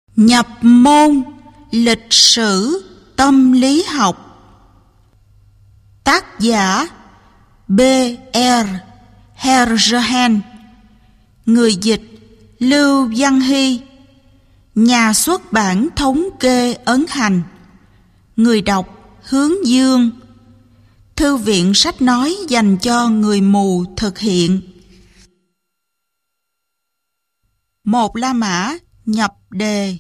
Nhập môn lịch sử tâm lý học. Tác giả B.R. Herrgehen. Người dịch Lưu Văn Hy. Nhà xuất bản Thống kê ấn hành. Người đọc Hướng Dương. Thư viện sách nói dành cho người mù thực hiện. Một La Mã nhập đề.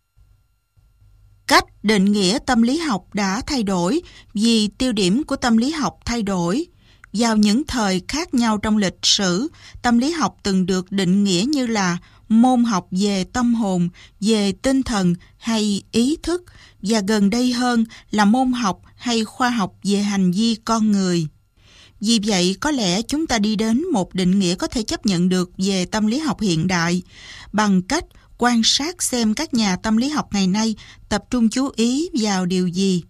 Cách định nghĩa tâm lý học đã thay đổi vì tiêu điểm của tâm lý học thay đổi. Vào những thời khác nhau trong lịch sử, tâm lý học từng được định nghĩa như là môn học về tâm hồn, về tinh thần hay ý thức, và gần đây hơn là môn học hay khoa học về hành vi con người. Vì vậy, có lẽ chúng ta đi đến một định nghĩa có thể chấp nhận được về tâm lý học hiện đại bằng cách quan sát xem các nhà tâm lý học ngày nay tập trung chú ý vào điều gì.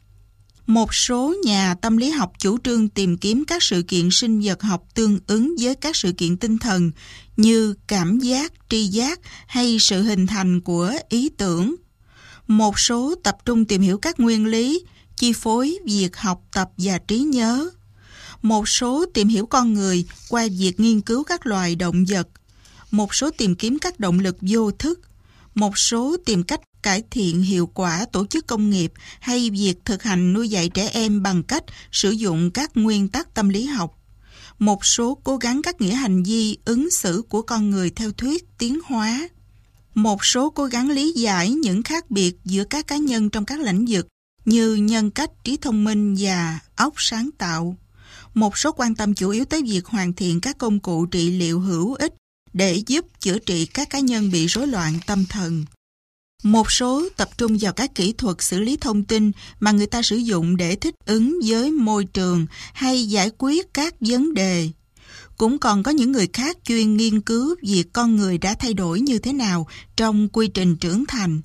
Một số nhà tâm lý học chủ trương tìm kiếm các sự kiện sinh vật học tương ứng với các sự kiện tinh thần như cảm giác, tri giác hay sự hình thành của ý tưởng. Một số tập trung tìm hiểu các nguyên lý, chi phối việc học tập và trí nhớ. Một số tìm hiểu con người qua việc nghiên cứu các loài động vật. Một số tìm kiếm các động lực vô thức. Một số tìm cách cải thiện hiệu quả tổ chức công nghiệp hay việc thực hành nuôi dạy trẻ em bằng cách sử dụng các nguyên tắc tâm lý học. Một số cố gắng các nghĩa hành vi ứng xử của con người theo thuyết tiến hóa. Một số cố gắng lý giải những khác biệt giữa các cá nhân trong các lĩnh vực như nhân cách, trí thông minh và óc sáng tạo. Một số quan tâm chủ yếu tới việc hoàn thiện các công cụ trị liệu hữu ích để giúp chữa trị các cá nhân bị rối loạn tâm thần. Một số tập trung vào các kỹ thuật xử lý thông tin mà người ta sử dụng để thích ứng với môi trường hay giải quyết các vấn đề. Cũng còn có những người khác chuyên nghiên cứu việc con người đã thay đổi như thế nào trong quy trình trưởng thành.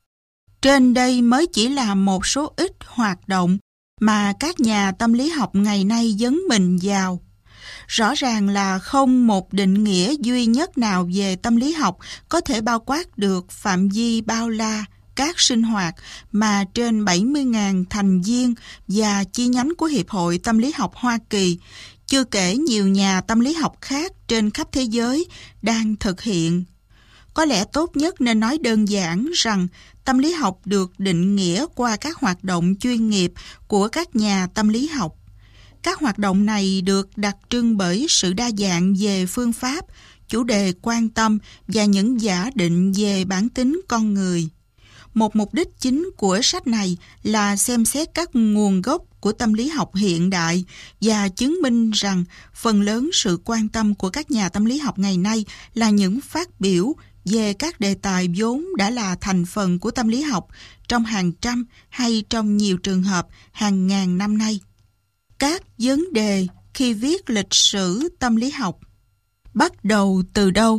Trên đây mới chỉ là một số ít hoạt động mà các nhà tâm lý học ngày nay dấn mình vào. Rõ ràng là không một định nghĩa duy nhất nào về tâm lý học có thể bao quát được phạm vi bao la các sinh hoạt mà trên 70.000 thành viên và chi nhánh của Hiệp hội Tâm lý học Hoa Kỳ, chưa kể nhiều nhà tâm lý học khác trên khắp thế giới đang thực hiện. Có lẽ tốt nhất nên nói đơn giản rằng tâm lý học được định nghĩa qua các hoạt động chuyên nghiệp của các nhà tâm lý học. Các hoạt động này được đặc trưng bởi sự đa dạng về phương pháp, chủ đề quan tâm và những giả định về bản tính con người. Một mục đích chính của sách này là xem xét các nguồn gốc của tâm lý học hiện đại và chứng minh rằng phần lớn sự quan tâm của các nhà tâm lý học ngày nay là những phát biểu về các đề tài vốn đã là thành phần của tâm lý học trong hàng trăm hay trong nhiều trường hợp hàng ngàn năm nay. Các vấn đề khi viết lịch sử tâm lý học. Bắt đầu từ đâu?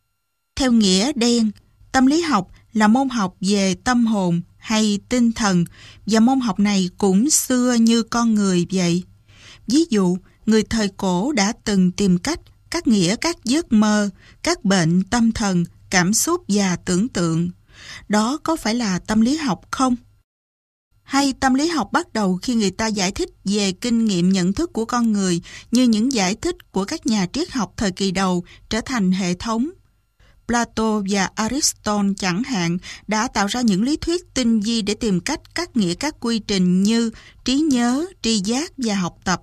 Theo nghĩa đen, tâm lý học là môn học về tâm hồn hay tinh thần, và môn học này cũng xưa như con người vậy. Ví dụ, người thời cổ đã từng tìm cách cắt nghĩa các giấc mơ, các bệnh tâm thần, cảm xúc và tưởng tượng. Đó có phải là tâm lý học không? Hay tâm lý học bắt đầu khi người ta giải thích về kinh nghiệm nhận thức của con người như những giải thích của các nhà triết học thời kỳ đầu trở thành hệ thống? Plato và Aristotle chẳng hạn đã tạo ra những lý thuyết tinh vi để tìm cách cắt nghĩa các quy trình như trí nhớ, tri giác và học tập.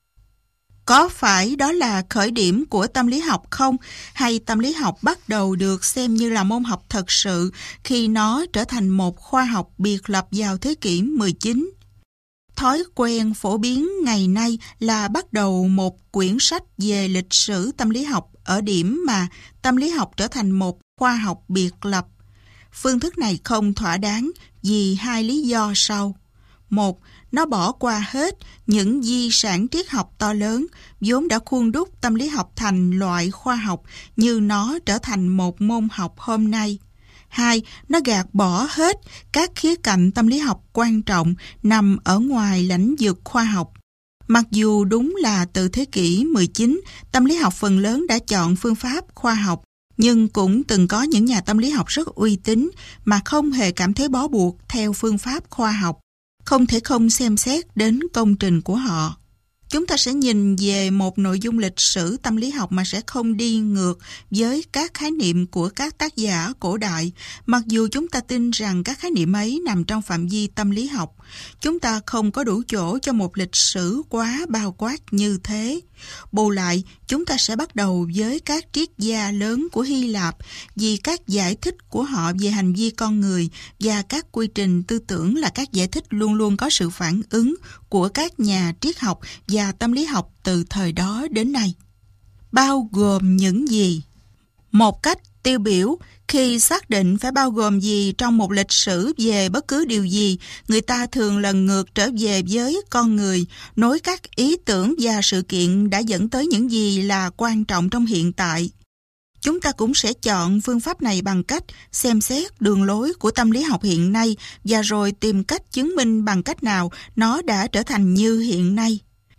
Có phải đó là khởi điểm của tâm lý học không? Hay tâm lý học bắt đầu được xem như là môn học thật sự khi nó trở thành một khoa học biệt lập vào thế kỷ 19? Thói quen phổ biến ngày nay là bắt đầu một quyển sách về lịch sử tâm lý học ở điểm mà tâm lý học trở thành một khoa học biệt lập. Phương thức này không thỏa đáng vì hai lý do sau. Một, nó bỏ qua hết những di sản triết học to lớn vốn đã khuôn đúc tâm lý học thành loại khoa học như nó trở thành một môn học hôm nay. Hai, nó gạt bỏ hết các khía cạnh tâm lý học quan trọng nằm ở ngoài lãnh vực khoa học. Mặc dù đúng là từ thế kỷ 19, tâm lý học phần lớn đã chọn phương pháp khoa học Nhưng cũng từng có những nhà tâm lý học rất uy tín mà không hề cảm thấy bó buộc theo phương pháp khoa học, không thể không xem xét đến công trình của họ. Chúng ta sẽ nhìn về một nội dung lịch sử tâm lý học mà sẽ không đi ngược với các khái niệm của các tác giả cổ đại, mặc dù chúng ta tin rằng các khái niệm ấy nằm trong phạm vi tâm lý học. Chúng ta không có đủ chỗ cho một lịch sử quá bao quát như thế. Bù lại, chúng ta sẽ bắt đầu với các triết gia lớn của Hy Lạp vì các giải thích của họ về hành vi con người và các quy trình tư tưởng là các giải thích luôn luôn có sự phản ứng của các nhà triết học và tâm lý học từ thời đó đến nay. Bao gồm những gì? Một cách tiêu biểu, khi xác định phải bao gồm gì trong một lịch sử về bất cứ điều gì, người ta thường lần ngược trở về với con người, nối các ý tưởng và sự kiện đã dẫn tới những gì là quan trọng trong hiện tại. Chúng ta cũng sẽ chọn phương pháp này bằng cách xem xét đường lối của tâm lý học hiện nay và rồi tìm cách chứng minh bằng cách nào nó đã trở thành như hiện nay.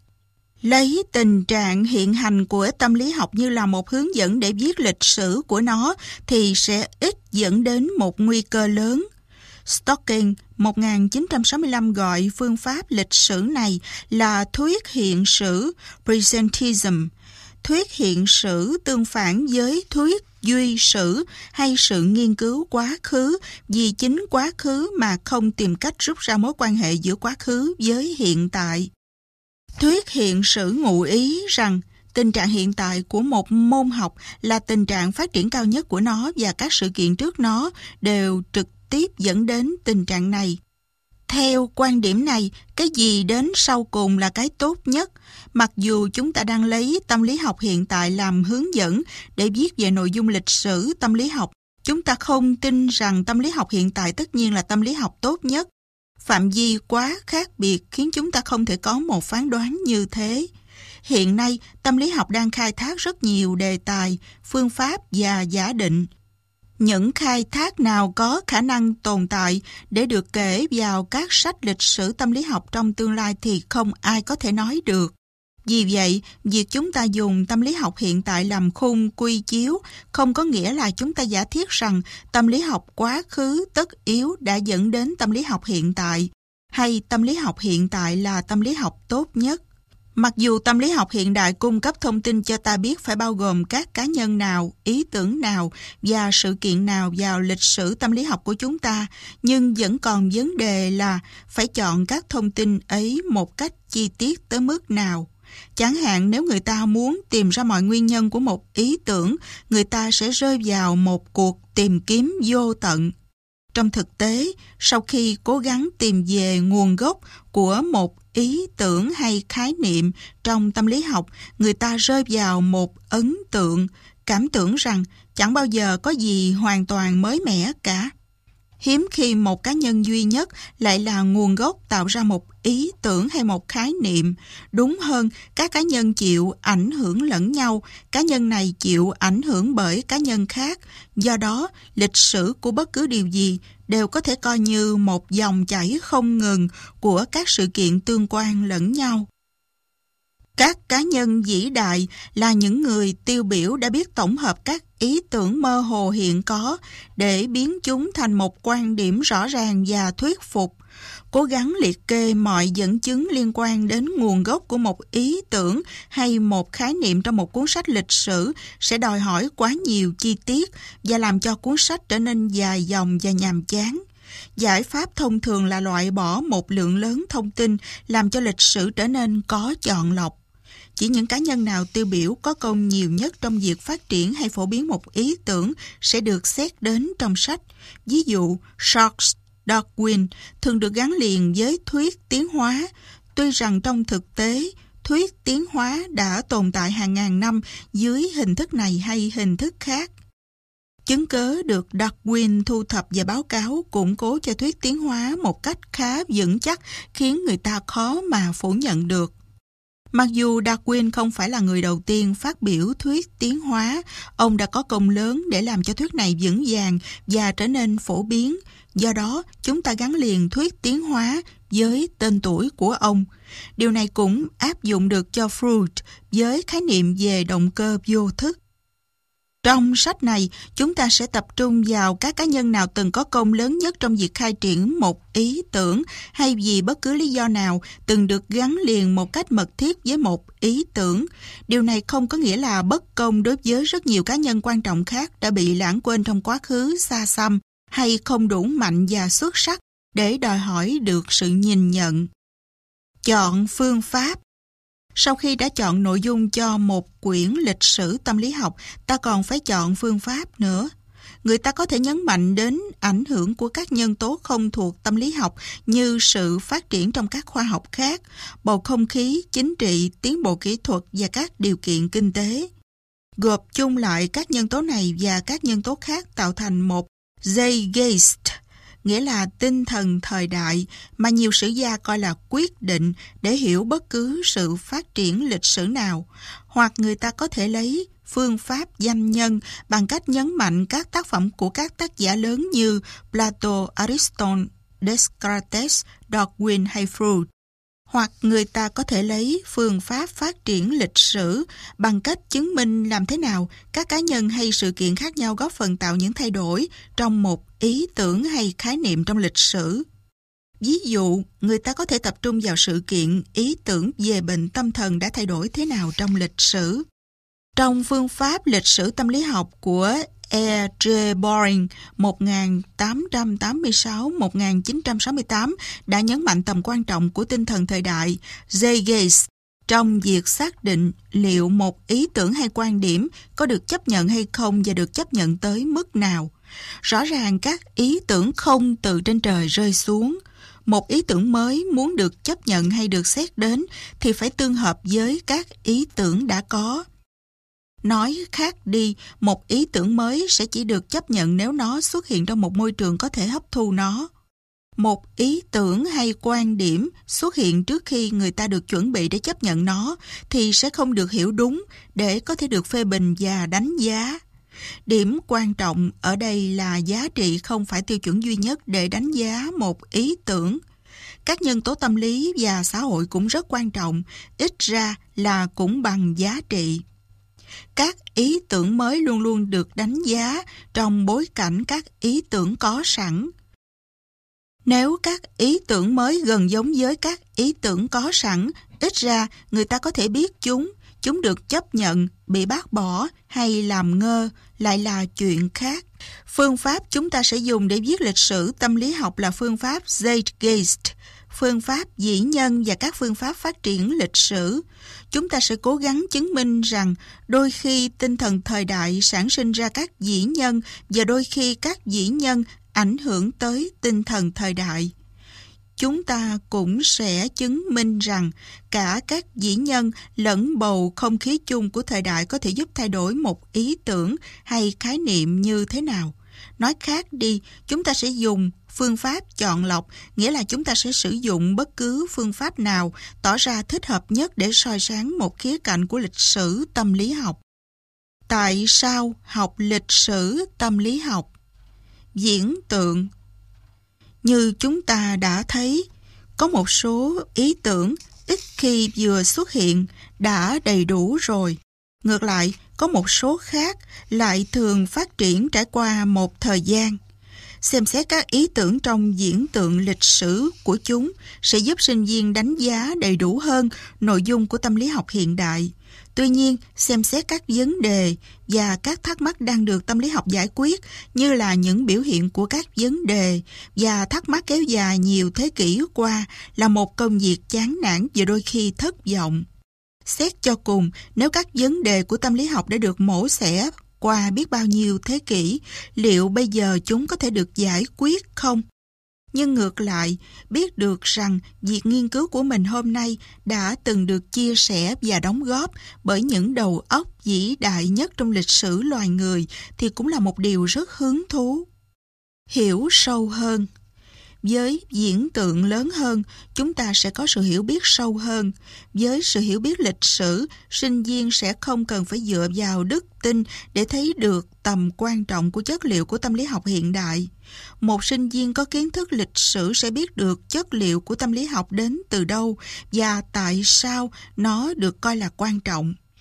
Lấy tình trạng hiện hành của tâm lý học như là một hướng dẫn để viết lịch sử của nó thì sẽ ít dẫn đến một nguy cơ lớn. Stocking 1965 gọi phương pháp lịch sử này là thuyết hiện sử presentism, thuyết hiện sử tương phản với thuyết duy sử hay sự nghiên cứu quá khứ vì chính quá khứ mà không tìm cách rút ra mối quan hệ giữa quá khứ với hiện tại. Thuyết hiện sử ngụ ý rằng tình trạng hiện tại của một môn học là tình trạng phát triển cao nhất của nó và các sự kiện trước nó đều trực tiếp dẫn đến tình trạng này. Theo quan điểm này, cái gì đến sau cùng là cái tốt nhất. Mặc dù chúng ta đang lấy tâm lý học hiện tại làm hướng dẫn để viết về nội dung lịch sử tâm lý học, chúng ta không tin rằng tâm lý học hiện tại tất nhiên là tâm lý học tốt nhất. Phạm vi quá khác biệt khiến chúng ta không thể có một phán đoán như thế. Hiện nay, tâm lý học đang khai thác rất nhiều đề tài, phương pháp và giả định. Những khai thác nào có khả năng tồn tại để được kể vào các sách lịch sử tâm lý học trong tương lai thì không ai có thể nói được. Vì vậy, việc chúng ta dùng tâm lý học hiện tại làm khung quy chiếu không có nghĩa là chúng ta giả thiết rằng tâm lý học quá khứ tất yếu đã dẫn đến tâm lý học hiện tại, hay tâm lý học hiện tại là tâm lý học tốt nhất. Mặc dù tâm lý học hiện đại cung cấp thông tin cho ta biết phải bao gồm các cá nhân nào, ý tưởng nào và sự kiện nào vào lịch sử tâm lý học của chúng ta, nhưng vẫn còn vấn đề là phải chọn các thông tin ấy một cách chi tiết tới mức nào. Chẳng hạn nếu người ta muốn tìm ra mọi nguyên nhân của một ý tưởng, người ta sẽ rơi vào một cuộc tìm kiếm vô tận. Trong thực tế, sau khi cố gắng tìm về nguồn gốc của một ý tưởng hay khái niệm trong tâm lý học, người ta rơi vào một ấn tượng, cảm tưởng rằng chẳng bao giờ có gì hoàn toàn mới mẻ cả. Hiếm khi một cá nhân duy nhất lại là nguồn gốc tạo ra một ý tưởng hay một khái niệm. Đúng hơn, các cá nhân chịu ảnh hưởng lẫn nhau, cá nhân này chịu ảnh hưởng bởi cá nhân khác. Do đó, lịch sử của bất cứ điều gì đều có thể coi như một dòng chảy không ngừng của các sự kiện tương quan lẫn nhau. Các cá nhân vĩ đại là những người tiêu biểu đã biết tổng hợp các ý tưởng mơ hồ hiện có để biến chúng thành một quan điểm rõ ràng và thuyết phục. Cố gắng liệt kê mọi dẫn chứng liên quan đến nguồn gốc của một ý tưởng hay một khái niệm trong một cuốn sách lịch sử sẽ đòi hỏi quá nhiều chi tiết và làm cho cuốn sách trở nên dài dòng và nhàm chán. Giải pháp thông thường là loại bỏ một lượng lớn thông tin làm cho lịch sử trở nên có chọn lọc. Chỉ những cá nhân nào tiêu biểu có công nhiều nhất trong việc phát triển hay phổ biến một ý tưởng sẽ được xét đến trong sách. Ví dụ, Charles Darwin thường được gắn liền với thuyết tiến hóa, tuy rằng trong thực tế, thuyết tiến hóa đã tồn tại hàng ngàn năm dưới hình thức này hay hình thức khác. Chứng cớ được Darwin thu thập và báo cáo củng cố cho thuyết tiến hóa một cách khá vững chắc khiến người ta khó mà phủ nhận được. Mặc dù Darwin không phải là người đầu tiên phát biểu thuyết tiến hóa, ông đã có công lớn để làm cho thuyết này vững vàng và trở nên phổ biến. Do đó, chúng ta gắn liền thuyết tiến hóa với tên tuổi của ông. Điều này cũng áp dụng được cho Freud với khái niệm về động cơ vô thức. Trong sách này, chúng ta sẽ tập trung vào các cá nhân nào từng có công lớn nhất trong việc khai triển một ý tưởng, hay vì bất cứ lý do nào từng được gắn liền một cách mật thiết với một ý tưởng. Điều này không có nghĩa là bất công đối với rất nhiều cá nhân quan trọng khác đã bị lãng quên trong quá khứ xa xăm, hay không đủ mạnh và xuất sắc để đòi hỏi được sự nhìn nhận. Chọn phương pháp. Sau khi đã chọn nội dung cho một quyển lịch sử tâm lý học, ta còn phải chọn phương pháp nữa. Người ta có thể nhấn mạnh đến ảnh hưởng của các nhân tố không thuộc tâm lý học như sự phát triển trong các khoa học khác, bầu không khí, chính trị, tiến bộ kỹ thuật và các điều kiện kinh tế. Gộp chung lại các nhân tố này và các nhân tố khác tạo thành một Zeitgeist, nghĩa là tinh thần thời đại mà nhiều sử gia coi là quyết định để hiểu bất cứ sự phát triển lịch sử nào. Hoặc người ta có thể lấy phương pháp danh nhân bằng cách nhấn mạnh các tác phẩm của các tác giả lớn như Plato, Aristotle, Descartes, Darwin hay Freud. Hoặc người ta có thể lấy phương pháp phát triển lịch sử bằng cách chứng minh làm thế nào các cá nhân hay sự kiện khác nhau góp phần tạo những thay đổi trong một ý tưởng hay khái niệm trong lịch sử. Ví dụ, người ta có thể tập trung vào sự kiện, ý tưởng về bệnh tâm thần đã thay đổi thế nào trong lịch sử. Trong phương pháp lịch sử tâm lý học của E. J. Boring 1886-1968 đã nhấn mạnh tầm quan trọng của tinh thần thời đại Zeitgeist trong việc xác định liệu một ý tưởng hay quan điểm có được chấp nhận hay không và được chấp nhận tới mức nào. Rõ ràng các ý tưởng không từ trên trời rơi xuống. Một ý tưởng mới muốn được chấp nhận hay được xét đến thì phải tương hợp với các ý tưởng đã có. Nói khác đi, một ý tưởng mới sẽ chỉ được chấp nhận nếu nó xuất hiện trong một môi trường có thể hấp thu nó. Một ý tưởng hay quan điểm xuất hiện trước khi người ta được chuẩn bị để chấp nhận nó thì sẽ không được hiểu đúng để có thể được phê bình và đánh giá. Điểm quan trọng ở đây là giá trị không phải tiêu chuẩn duy nhất để đánh giá một ý tưởng. Các nhân tố tâm lý và xã hội cũng rất quan trọng, ít ra là cũng bằng giá trị. Các ý tưởng mới luôn luôn được đánh giá trong bối cảnh các ý tưởng có sẵn. Nếu các ý tưởng mới gần giống với các ý tưởng có sẵn, ít ra người ta có thể biết chúng được chấp nhận, bị bác bỏ hay làm ngơ lại là chuyện khác. Phương pháp chúng ta sẽ dùng để viết lịch sử tâm lý học là phương pháp Zeitgeist, phương pháp dĩ nhân và các phương pháp phát triển lịch sử. Chúng ta sẽ cố gắng chứng minh rằng đôi khi tinh thần thời đại sản sinh ra các dĩ nhân và đôi khi các dĩ nhân ảnh hưởng tới tinh thần thời đại. Chúng ta cũng sẽ chứng minh rằng cả các dĩ nhân lẫn bầu không khí chung của thời đại có thể giúp thay đổi một ý tưởng hay khái niệm như thế nào. Nói khác đi, chúng ta sẽ dùng phương pháp chọn lọc, nghĩa là chúng ta sẽ sử dụng bất cứ phương pháp nào tỏ ra thích hợp nhất để soi sáng một khía cạnh của lịch sử tâm lý học. Tại sao học lịch sử tâm lý học? Diễn tượng. Như chúng ta đã thấy, có một số ý tưởng ít khi vừa xuất hiện đã đầy đủ rồi. Ngược lại, có một số khác lại thường phát triển trải qua một thời gian. Xem xét các ý tưởng trong diễn tượng lịch sử của chúng sẽ giúp sinh viên đánh giá đầy đủ hơn nội dung của tâm lý học hiện đại. Tuy nhiên, xem xét các vấn đề và các thắc mắc đang được tâm lý học giải quyết, như là những biểu hiện của các vấn đề và thắc mắc kéo dài nhiều thế kỷ qua, là một công việc chán nản và đôi khi thất vọng. Xét cho cùng, nếu các vấn đề của tâm lý học đã được mổ xẻ qua biết bao nhiêu thế kỷ, liệu bây giờ chúng có thể được giải quyết không? Nhưng ngược lại, biết được rằng việc nghiên cứu của mình hôm nay đã từng được chia sẻ và đóng góp bởi những đầu óc vĩ đại nhất trong lịch sử loài người thì cũng là một điều rất hứng thú. Hiểu sâu hơn. Với diễn tượng lớn hơn, chúng ta sẽ có sự hiểu biết sâu hơn. Với sự hiểu biết lịch sử, sinh viên sẽ không cần phải dựa vào đức tin để thấy được tầm quan trọng của chất liệu của tâm lý học hiện đại. Một sinh viên có kiến thức lịch sử sẽ biết được chất liệu của tâm lý học đến từ đâu và tại sao nó được coi là quan trọng.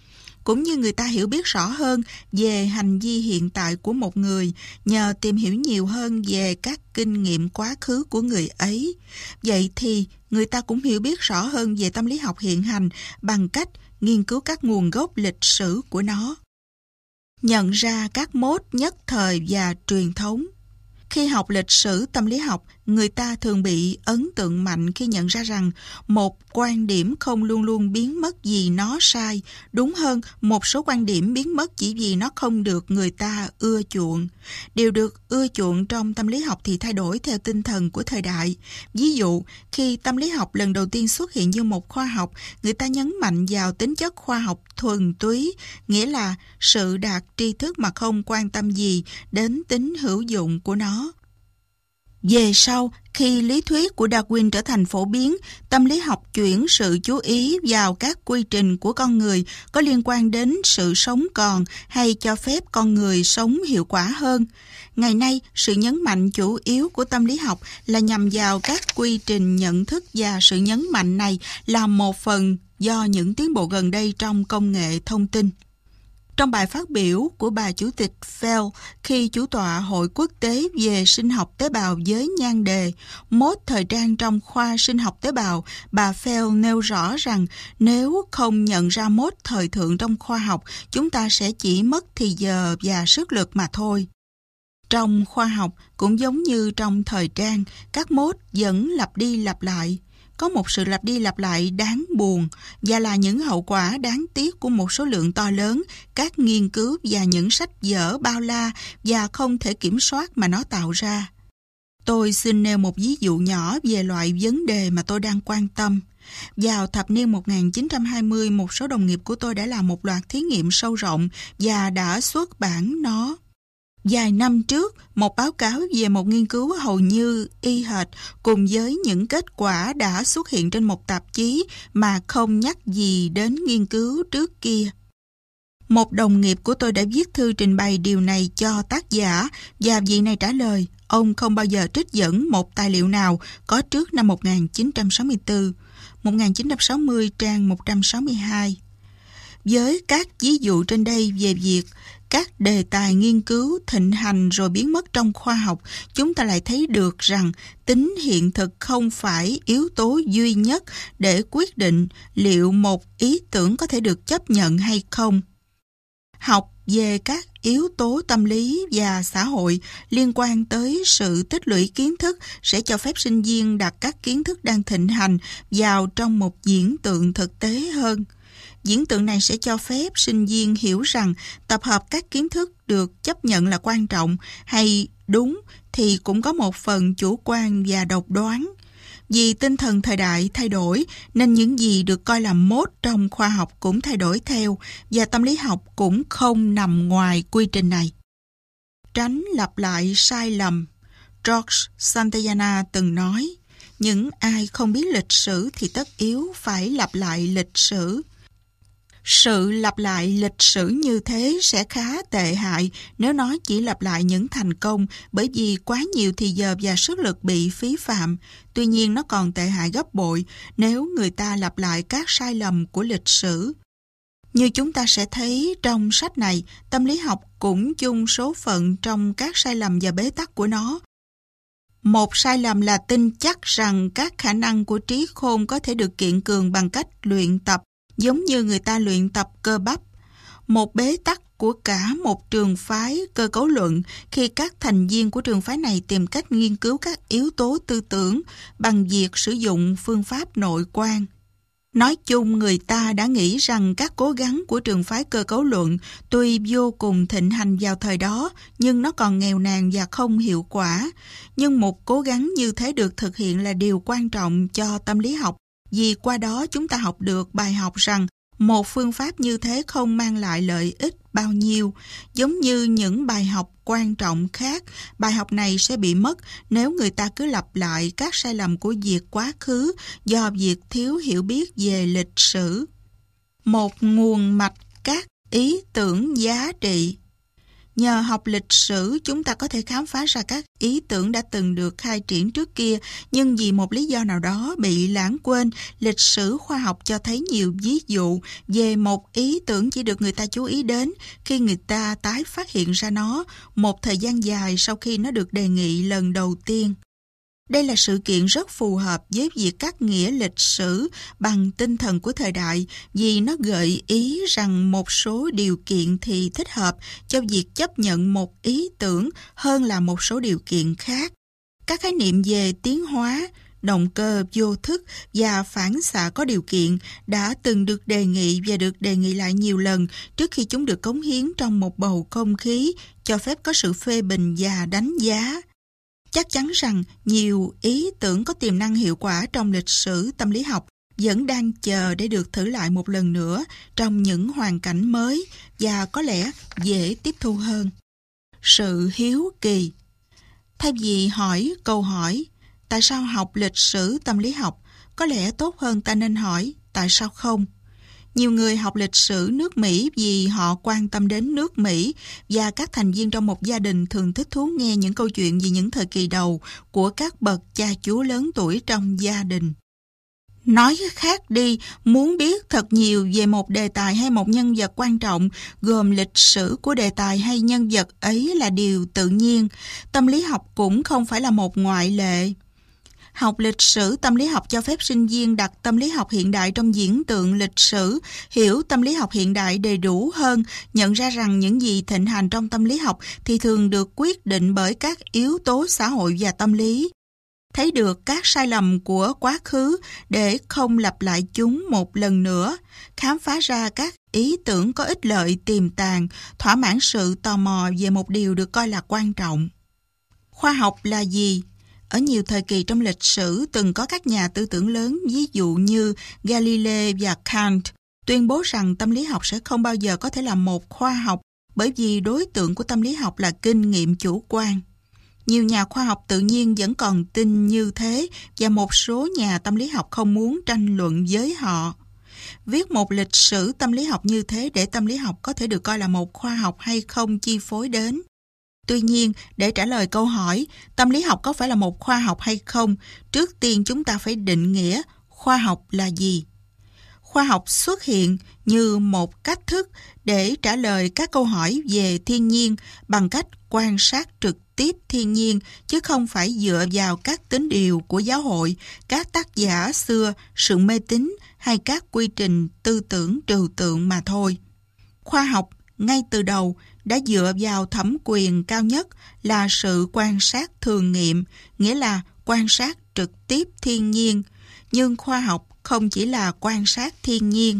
cũng như người ta hiểu biết rõ hơn về hành vi hiện tại của một người nhờ tìm hiểu nhiều hơn về các kinh nghiệm quá khứ của người ấy. Vậy thì người ta cũng hiểu biết rõ hơn về tâm lý học hiện hành bằng cách nghiên cứu các nguồn gốc lịch sử của nó. Nhận ra các mốt nhất thời và truyền thống. Khi học lịch sử tâm lý học, người ta thường bị ấn tượng mạnh khi nhận ra rằng một quan điểm không luôn luôn biến mất vì nó sai. Đúng hơn, một số quan điểm biến mất chỉ vì nó không được người ta ưa chuộng. Điều được ưa chuộng trong tâm lý học thì thay đổi theo tinh thần của thời đại. Ví dụ, khi tâm lý học lần đầu tiên xuất hiện như một khoa học, người ta nhấn mạnh vào tính chất khoa học thuần túy, nghĩa là sự đạt tri thức mà không quan tâm gì đến tính hữu dụng của nó. Về sau, khi lý thuyết của Darwin trở thành phổ biến, tâm lý học chuyển sự chú ý vào các quy trình của con người có liên quan đến sự sống còn hay cho phép con người sống hiệu quả hơn. Ngày nay, sự nhấn mạnh chủ yếu của tâm lý học là nhằm vào các quy trình nhận thức, và sự nhấn mạnh này là một phần do những tiến bộ gần đây trong công nghệ thông tin. Trong bài phát biểu của bà Chủ tịch Fell khi chủ tọa Hội Quốc tế về sinh học tế bào với nhan đề Mốt thời trang trong khoa sinh học tế bào, bà Fell nêu rõ rằng nếu không nhận ra mốt thời thượng trong khoa học, chúng ta sẽ chỉ mất thì giờ và sức lực mà thôi. Trong khoa học, cũng giống như trong thời trang, các mốt vẫn lặp đi lặp lại. Có một sự lặp đi lặp lại đáng buồn và là những hậu quả đáng tiếc của một số lượng to lớn các nghiên cứu và những sách vở bao la và không thể kiểm soát mà nó tạo ra. Tôi xin nêu một ví dụ nhỏ về loại vấn đề mà tôi đang quan tâm. Vào thập niên 1920, một số đồng nghiệp của tôi đã làm một loạt thí nghiệm sâu rộng và đã xuất bản nó. Vài năm trước, một báo cáo về một nghiên cứu hầu như y hệt cùng với những kết quả đã xuất hiện trên một tạp chí mà không nhắc gì đến nghiên cứu trước kia. Một đồng nghiệp của tôi đã viết thư trình bày điều này cho tác giả và vị này trả lời ông không bao giờ trích dẫn một tài liệu nào có trước năm 1964, 1960 trang 162. Với các ví dụ trên đây về việc các đề tài nghiên cứu thịnh hành rồi biến mất trong khoa học, chúng ta lại thấy được rằng tính hiện thực không phải yếu tố duy nhất để quyết định liệu một ý tưởng có thể được chấp nhận hay không. Học về các yếu tố tâm lý và xã hội liên quan tới sự tích lũy kiến thức sẽ cho phép sinh viên đặt các kiến thức đang thịnh hành vào trong một diễn tượng thực tế hơn. Diễn tượng này sẽ cho phép sinh viên hiểu rằng tập hợp các kiến thức được chấp nhận là quan trọng hay đúng thì cũng có một phần chủ quan và độc đoán. Vì tinh thần thời đại thay đổi nên những gì được coi là mốt trong khoa học cũng thay đổi theo, và tâm lý học cũng không nằm ngoài quy trình này. Tránh lặp lại sai lầm. George Santayana từng nói, những ai không biết lịch sử thì tất yếu phải lặp lại lịch sử. Sự lặp lại lịch sử như thế sẽ khá tệ hại nếu nó chỉ lặp lại những thành công, bởi vì quá nhiều thì giờ và sức lực bị phí phạm. Tuy nhiên nó còn tệ hại gấp bội nếu người ta lặp lại các sai lầm của lịch sử. Như chúng ta sẽ thấy trong sách này, tâm lý học cũng chung số phận trong các sai lầm và bế tắc của nó. Một sai lầm là tin chắc rằng các khả năng của trí khôn có thể được kiện cường bằng cách luyện tập, giống như người ta luyện tập cơ bắp. Một bế tắc của cả một trường phái cơ cấu luận khi các thành viên của trường phái này tìm cách nghiên cứu các yếu tố tư tưởng bằng việc sử dụng phương pháp nội quan. Nói chung, người ta đã nghĩ rằng các cố gắng của trường phái cơ cấu luận tuy vô cùng thịnh hành vào thời đó, nhưng nó còn nghèo nàn và không hiệu quả. Nhưng một cố gắng như thế được thực hiện là điều quan trọng cho tâm lý học, vì qua đó chúng ta học được bài học rằng một phương pháp như thế không mang lại lợi ích bao nhiêu. Giống như những bài học quan trọng khác, bài học này sẽ bị mất nếu người ta cứ lặp lại các sai lầm của việc quá khứ do việc thiếu hiểu biết về lịch sử. Một nguồn mạch các ý tưởng giá trị. Nhờ học lịch sử, chúng ta có thể khám phá ra các ý tưởng đã từng được khai triển trước kia, nhưng vì một lý do nào đó bị lãng quên. Lịch sử khoa học cho thấy nhiều ví dụ về một ý tưởng chỉ được người ta chú ý đến khi người ta tái phát hiện ra nó một thời gian dài sau khi nó được đề nghị lần đầu tiên. Đây là sự kiện rất phù hợp với việc cắt nghĩa lịch sử bằng tinh thần của thời đại, vì nó gợi ý rằng một số điều kiện thì thích hợp cho việc chấp nhận một ý tưởng hơn là một số điều kiện khác. Các khái niệm về tiến hóa, động cơ vô thức và phản xạ có điều kiện đã từng được đề nghị và được đề nghị lại nhiều lần trước khi chúng được cống hiến trong một bầu không khí cho phép có sự phê bình và đánh giá. Chắc chắn rằng nhiều ý tưởng có tiềm năng hiệu quả trong lịch sử tâm lý học vẫn đang chờ để được thử lại một lần nữa trong những hoàn cảnh mới và có lẽ dễ tiếp thu hơn. Sự hiếu kỳ. Thay vì hỏi câu hỏi tại sao học lịch sử tâm lý học, có lẽ tốt hơn ta nên hỏi tại sao không. Nhiều người học lịch sử nước Mỹ vì họ quan tâm đến nước Mỹ, và các thành viên trong một gia đình thường thích thú nghe những câu chuyện về những thời kỳ đầu của các bậc cha chú lớn tuổi trong gia đình. Nói khác đi, muốn biết thật nhiều về một đề tài hay một nhân vật quan trọng, gồm lịch sử của đề tài hay nhân vật ấy là điều tự nhiên. Tâm lý học cũng không phải là một ngoại lệ. Học lịch sử tâm lý học cho phép sinh viên đặt tâm lý học hiện đại trong diễn tượng lịch sử, hiểu tâm lý học hiện đại đầy đủ hơn, nhận ra rằng những gì thịnh hành trong tâm lý học thì thường được quyết định bởi các yếu tố xã hội và tâm lý. Thấy được các sai lầm của quá khứ để không lặp lại chúng một lần nữa, khám phá ra các ý tưởng có ích lợi tiềm tàng, thỏa mãn sự tò mò về một điều được coi là quan trọng. Khoa học là gì? Ở nhiều thời kỳ trong lịch sử từng có các nhà tư tưởng lớn, ví dụ như Galilei và Kant, tuyên bố rằng tâm lý học sẽ không bao giờ có thể là một khoa học bởi vì đối tượng của tâm lý học là kinh nghiệm chủ quan. Nhiều nhà khoa học tự nhiên vẫn còn tin như thế và một số nhà tâm lý học không muốn tranh luận với họ. Viết một lịch sử tâm lý học như thế để tâm lý học có thể được coi là một khoa học hay không chi phối đến. Tuy nhiên, để trả lời câu hỏi tâm lý học có phải là một khoa học hay không, trước tiên chúng ta phải định nghĩa khoa học là gì. Khoa học xuất hiện như một cách thức để trả lời các câu hỏi về thiên nhiên bằng cách quan sát trực tiếp thiên nhiên, chứ không phải dựa vào các tín điều của giáo hội, các tác giả xưa, sự mê tín hay các quy trình tư tưởng trừu tượng mà thôi. Khoa học ngay từ đầu đã dựa vào thẩm quyền cao nhất là sự quan sát thường nghiệm, nghĩa là quan sát trực tiếp thiên nhiên. Nhưng khoa học không chỉ là quan sát thiên nhiên.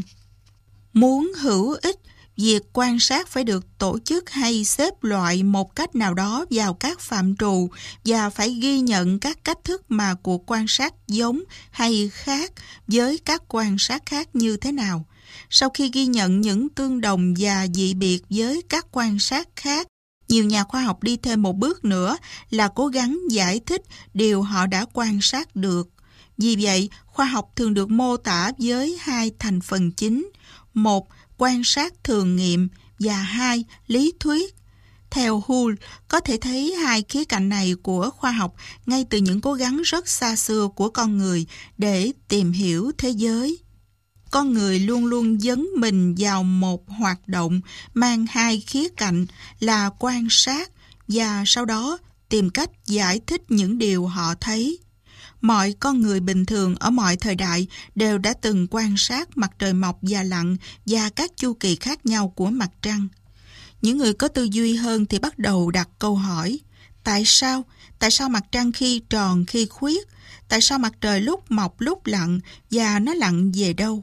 Muốn hữu ích, việc quan sát phải được tổ chức hay xếp loại một cách nào đó vào các phạm trù và phải ghi nhận các cách thức mà cuộc quan sát giống hay khác với các quan sát khác như thế nào. Sau khi ghi nhận những tương đồng và dị biệt với các quan sát khác, nhiều nhà khoa học đi thêm một bước nữa là cố gắng giải thích điều họ đã quan sát được. Vì vậy, khoa học thường được mô tả với hai thành phần chính: một, quan sát thường nghiệm và hai, lý thuyết. Theo Hull, có thể thấy hai khía cạnh này của khoa học ngay từ những cố gắng rất xa xưa của con người để tìm hiểu thế giới. Con người luôn luôn dấn mình vào một hoạt động mang hai khía cạnh là quan sát và sau đó tìm cách giải thích những điều họ thấy. Mọi con người bình thường ở mọi thời đại đều đã từng quan sát mặt trời mọc và lặn và các chu kỳ khác nhau của mặt trăng. Những người có tư duy hơn thì bắt đầu đặt câu hỏi: tại sao? Tại sao mặt trăng khi tròn khi khuyết? Tại sao mặt trời lúc mọc lúc lặn và nó lặn về đâu?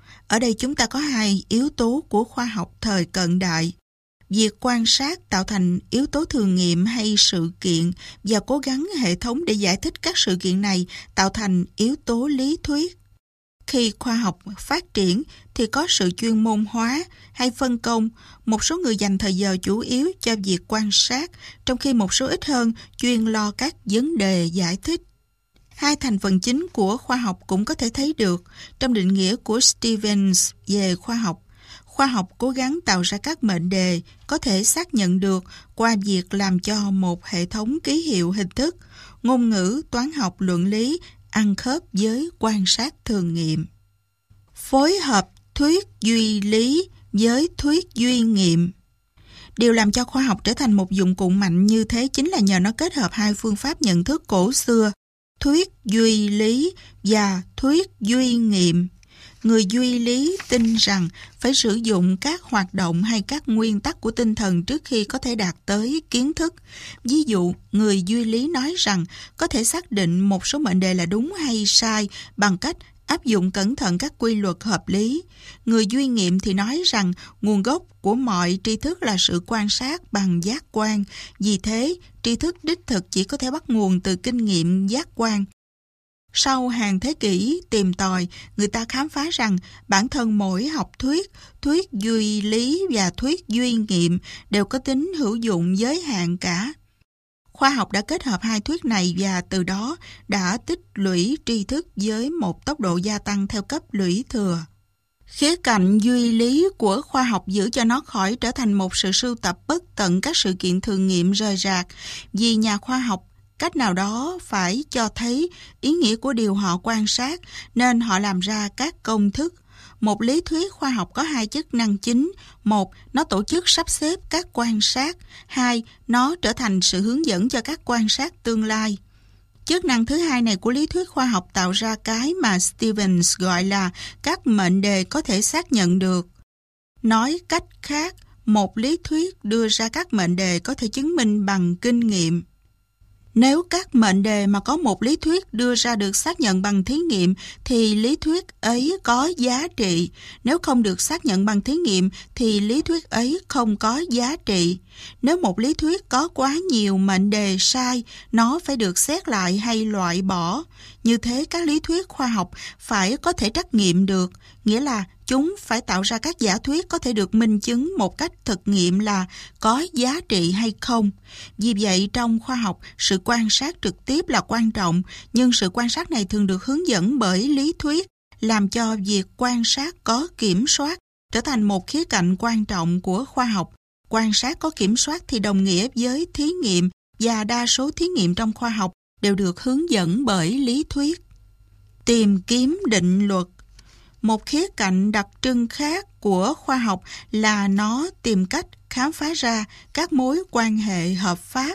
Ở đây chúng ta có hai yếu tố của khoa học thời cận đại. Việc quan sát tạo thành yếu tố thường nghiệm hay sự kiện và cố gắng hệ thống để giải thích các sự kiện này tạo thành yếu tố lý thuyết. Khi khoa học phát triển thì có sự chuyên môn hóa hay phân công, một số người dành thời giờ chủ yếu cho việc quan sát, trong khi một số ít hơn chuyên lo các vấn đề giải thích. Hai thành phần chính của khoa học cũng có thể thấy được trong định nghĩa của Stevens về khoa học. khoa học cố gắng tạo ra các mệnh đề có thể xác nhận được qua việc làm cho một hệ thống ký hiệu hình thức, ngôn ngữ, toán học, luận lý ăn khớp với quan sát thường nghiệm. Phối hợp thuyết duy lý với thuyết duy nghiệm. Điều làm cho khoa học trở thành một dụng cụ mạnh như thế chính là nhờ nó kết hợp hai phương pháp nhận thức cổ xưa, thuyết duy lý và thuyết duy nghiệm. Người duy lý tin rằng phải sử dụng các hoạt động hay các nguyên tắc của tinh thần trước khi có thể đạt tới kiến thức. Ví dụ, người duy lý nói rằng có thể xác định một số mệnh đề là đúng hay sai bằng cách áp dụng cẩn thận các quy luật hợp lý. Người duy nghiệm thì nói rằng nguồn gốc của mọi tri thức là sự quan sát bằng giác quan. Vì thế, tri thức đích thực chỉ có thể bắt nguồn từ kinh nghiệm giác quan. Sau hàng thế kỷ tìm tòi, người ta khám phá rằng bản thân mỗi học thuyết, thuyết duy lý và thuyết duy nghiệm đều có tính hữu dụng giới hạn cả. Khoa học đã kết hợp hai thuyết này và từ đó đã tích lũy tri thức với một tốc độ gia tăng theo cấp lũy thừa. Khía cạnh duy lý của khoa học giữ cho nó khỏi trở thành một sự sưu tập bất tận các sự kiện thường nghiệm rời rạc, vì nhà khoa học cách nào đó phải cho thấy ý nghĩa của điều họ quan sát, nên họ làm ra các công thức. Một lý thuyết khoa học có hai chức năng chính. Một, nó tổ chức sắp xếp các quan sát. Hai, nó trở thành sự hướng dẫn cho các quan sát tương lai. Chức năng thứ hai này của lý thuyết khoa học tạo ra cái mà Stevens gọi là các mệnh đề có thể xác nhận được. Nói cách khác, một lý thuyết đưa ra các mệnh đề có thể chứng minh bằng kinh nghiệm. Nếu các mệnh đề mà có một lý thuyết đưa ra được xác nhận bằng thí nghiệm thì lý thuyết ấy có giá trị. Nếu không được xác nhận bằng thí nghiệm thì lý thuyết ấy không có giá trị. Nếu một lý thuyết có quá nhiều mệnh đề sai, nó phải được xét lại hay loại bỏ. Như thế các lý thuyết khoa học phải có thể trắc nghiệm được, nghĩa là chúng phải tạo ra các giả thuyết có thể được minh chứng một cách thực nghiệm là có giá trị hay không. Vì vậy, trong khoa học, sự quan sát trực tiếp là quan trọng, nhưng sự quan sát này thường được hướng dẫn bởi lý thuyết, làm cho việc quan sát có kiểm soát trở thành một khía cạnh quan trọng của khoa học. Quan sát có kiểm soát thì đồng nghĩa với thí nghiệm, và đa số thí nghiệm trong khoa học đều được hướng dẫn bởi lý thuyết. Tìm kiếm định luật. Một khía cạnh đặc trưng khác của khoa học là nó tìm cách khám phá ra các mối quan hệ hợp pháp.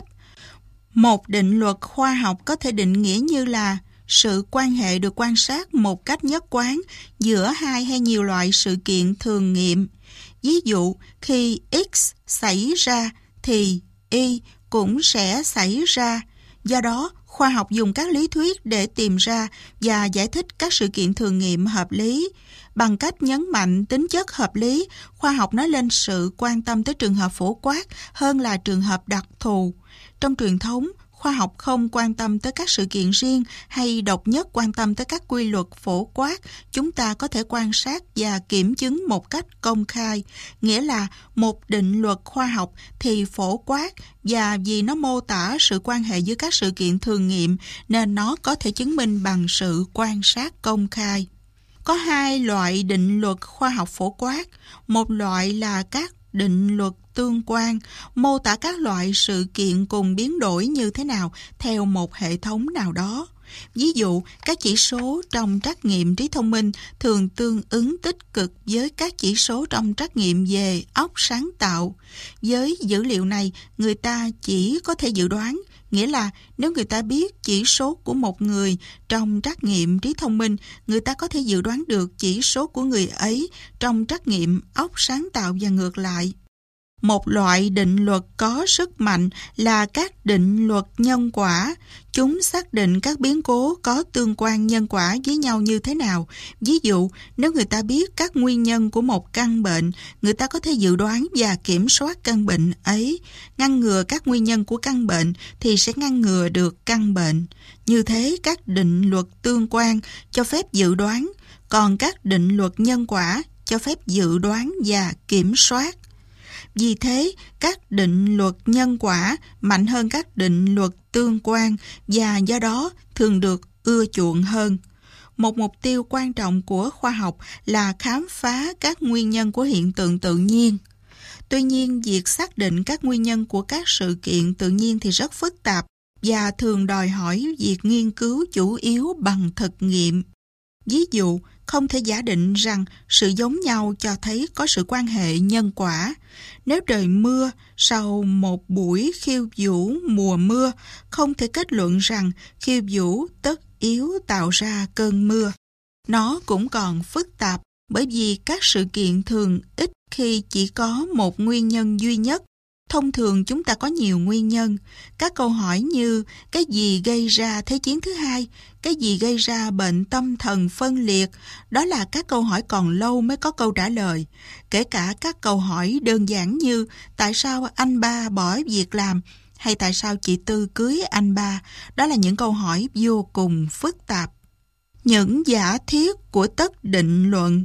Một định luật khoa học có thể định nghĩa như là sự quan hệ được quan sát một cách nhất quán giữa hai hay nhiều loại sự kiện thường nghiệm. Ví dụ, khi X xảy ra thì Y cũng sẽ xảy ra. Do đó, khoa học dùng các lý thuyết để tìm ra và giải thích các sự kiện thường nghiệm hợp lý. Bằng cách nhấn mạnh tính chất hợp lý, khoa học nói lên sự quan tâm tới trường hợp phổ quát hơn là trường hợp đặc thù. Trong truyền thống, khoa học không quan tâm tới các sự kiện riêng hay độc nhất quan tâm tới các quy luật phổ quát. Chúng ta có thể quan sát và kiểm chứng một cách công khai, nghĩa là một định luật khoa học thì phổ quát, và vì nó mô tả sự quan hệ giữa các sự kiện thường nghiệm nên nó có thể chứng minh bằng sự quan sát công khai. Có hai loại định luật khoa học phổ quát. Một loại là các định luật tương quan, mô tả các loại sự kiện cùng biến đổi như thế nào theo một hệ thống nào đó. Ví dụ, các chỉ số trong trắc nghiệm trí thông minh thường tương ứng tích cực với các chỉ số trong trắc nghiệm về óc sáng tạo. Với dữ liệu này, người ta chỉ có thể dự đoán, nghĩa là nếu người ta biết chỉ số của một người trong trắc nghiệm trí thông minh, người ta có thể dự đoán được chỉ số của người ấy trong trắc nghiệm óc sáng tạo và ngược lại. Một loại định luật có sức mạnh là các định luật nhân quả. Chúng xác định các biến cố có tương quan nhân quả với nhau như thế nào. Ví dụ, nếu người ta biết các nguyên nhân của một căn bệnh, người ta có thể dự đoán và kiểm soát căn bệnh ấy. Ngăn ngừa các nguyên nhân của căn bệnh thì sẽ ngăn ngừa được căn bệnh. Như thế, các định luật tương quan cho phép dự đoán, còn các định luật nhân quả cho phép dự đoán và kiểm soát. Vì thế, các định luật nhân quả mạnh hơn các định luật tương quan và do đó thường được ưa chuộng hơn. một mục tiêu quan trọng của khoa học là khám phá các nguyên nhân của hiện tượng tự nhiên. Tuy nhiên, việc xác định các nguyên nhân của các sự kiện tự nhiên thì rất phức tạp và thường đòi hỏi việc nghiên cứu chủ yếu bằng thực nghiệm. Ví dụ, không thể giả định rằng sự giống nhau cho thấy có sự quan hệ nhân quả. Nếu trời mưa sau một buổi khiêu vũ mùa mưa, không thể kết luận rằng khiêu vũ tất yếu tạo ra cơn mưa. Nó cũng còn phức tạp bởi vì các sự kiện thường ít khi chỉ có một nguyên nhân duy nhất. Thông thường chúng ta có nhiều nguyên nhân. Các câu hỏi như cái gì gây ra Thế chiến thứ hai, cái gì gây ra bệnh tâm thần phân liệt, đó là các câu hỏi còn lâu mới có câu trả lời. Kể cả các câu hỏi đơn giản như tại sao anh ba bỏ việc làm hay tại sao chị Tư cưới anh ba, đó là những câu hỏi vô cùng phức tạp. Những giả thiết của tất định luận.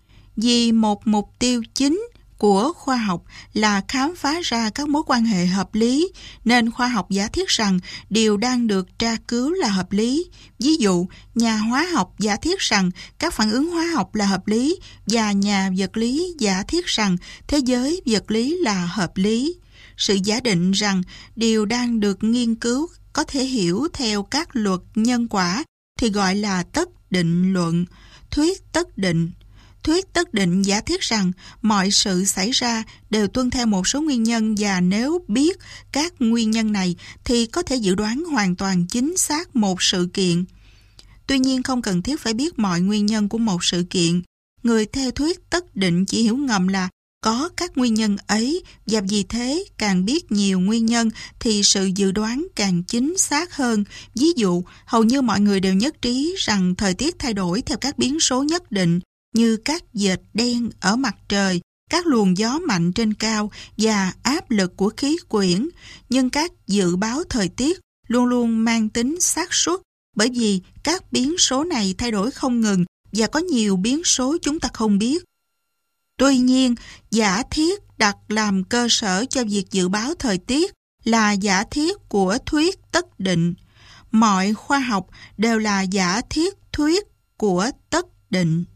Vì một mục tiêu chính của khoa học là khám phá ra các mối quan hệ hợp lý, nên khoa học giả thiết rằng điều đang được tra cứu là hợp lý. Ví dụ, nhà hóa học giả thiết rằng các phản ứng hóa học là hợp lý và nhà vật lý giả thiết rằng thế giới vật lý là hợp lý. Sự giả định rằng điều đang được nghiên cứu có thể hiểu theo các luật nhân quả thì gọi là tất định luận, thuyết tất định. Thuyết tất định giả thiết rằng mọi sự xảy ra đều tuân theo một số nguyên nhân và nếu biết các nguyên nhân này thì có thể dự đoán hoàn toàn chính xác một sự kiện. Tuy nhiên không cần thiết phải biết mọi nguyên nhân của một sự kiện. Người theo thuyết tất định chỉ hiểu ngầm là có các nguyên nhân ấy và vì thế càng biết nhiều nguyên nhân thì sự dự đoán càng chính xác hơn. Ví dụ, hầu như mọi người đều nhất trí rằng thời tiết thay đổi theo các biến số nhất định như các vệt đen ở mặt trời, các luồng gió mạnh trên cao và áp lực của khí quyển. Nhưng các dự báo thời tiết luôn luôn mang tính xác suất bởi vì các biến số này thay đổi không ngừng và có nhiều biến số chúng ta không biết. Tuy nhiên, giả thiết đặt làm cơ sở cho việc dự báo thời tiết là giả thiết của thuyết tất định. Mọi khoa học đều là giả thiết thuyết của tất định.